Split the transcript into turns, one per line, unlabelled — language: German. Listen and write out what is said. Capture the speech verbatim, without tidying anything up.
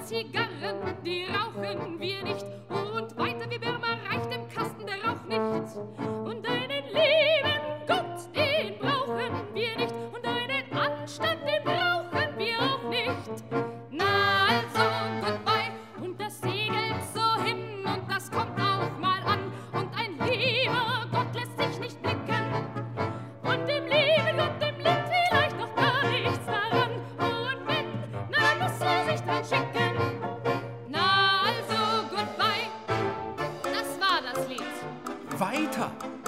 Zigarren, die rauchen wir nicht. Und weiter wie Birma reicht im Kasten der Rauch nicht. Und einen lieben Gott, den brauchen wir nicht. Und einen Anstand, den brauchen wir auch nicht. Na also, goodbye, und das segelt so hin. Und das kommt auch mal an. Und ein lieber Gott lässt sich nicht blicken. Und dem lieben Gott, dem liegt vielleicht noch gar nichts daran. Und wenn, na dann muss er sich dran schicken. Na also, goodbye, das war das Lied.
Weiter!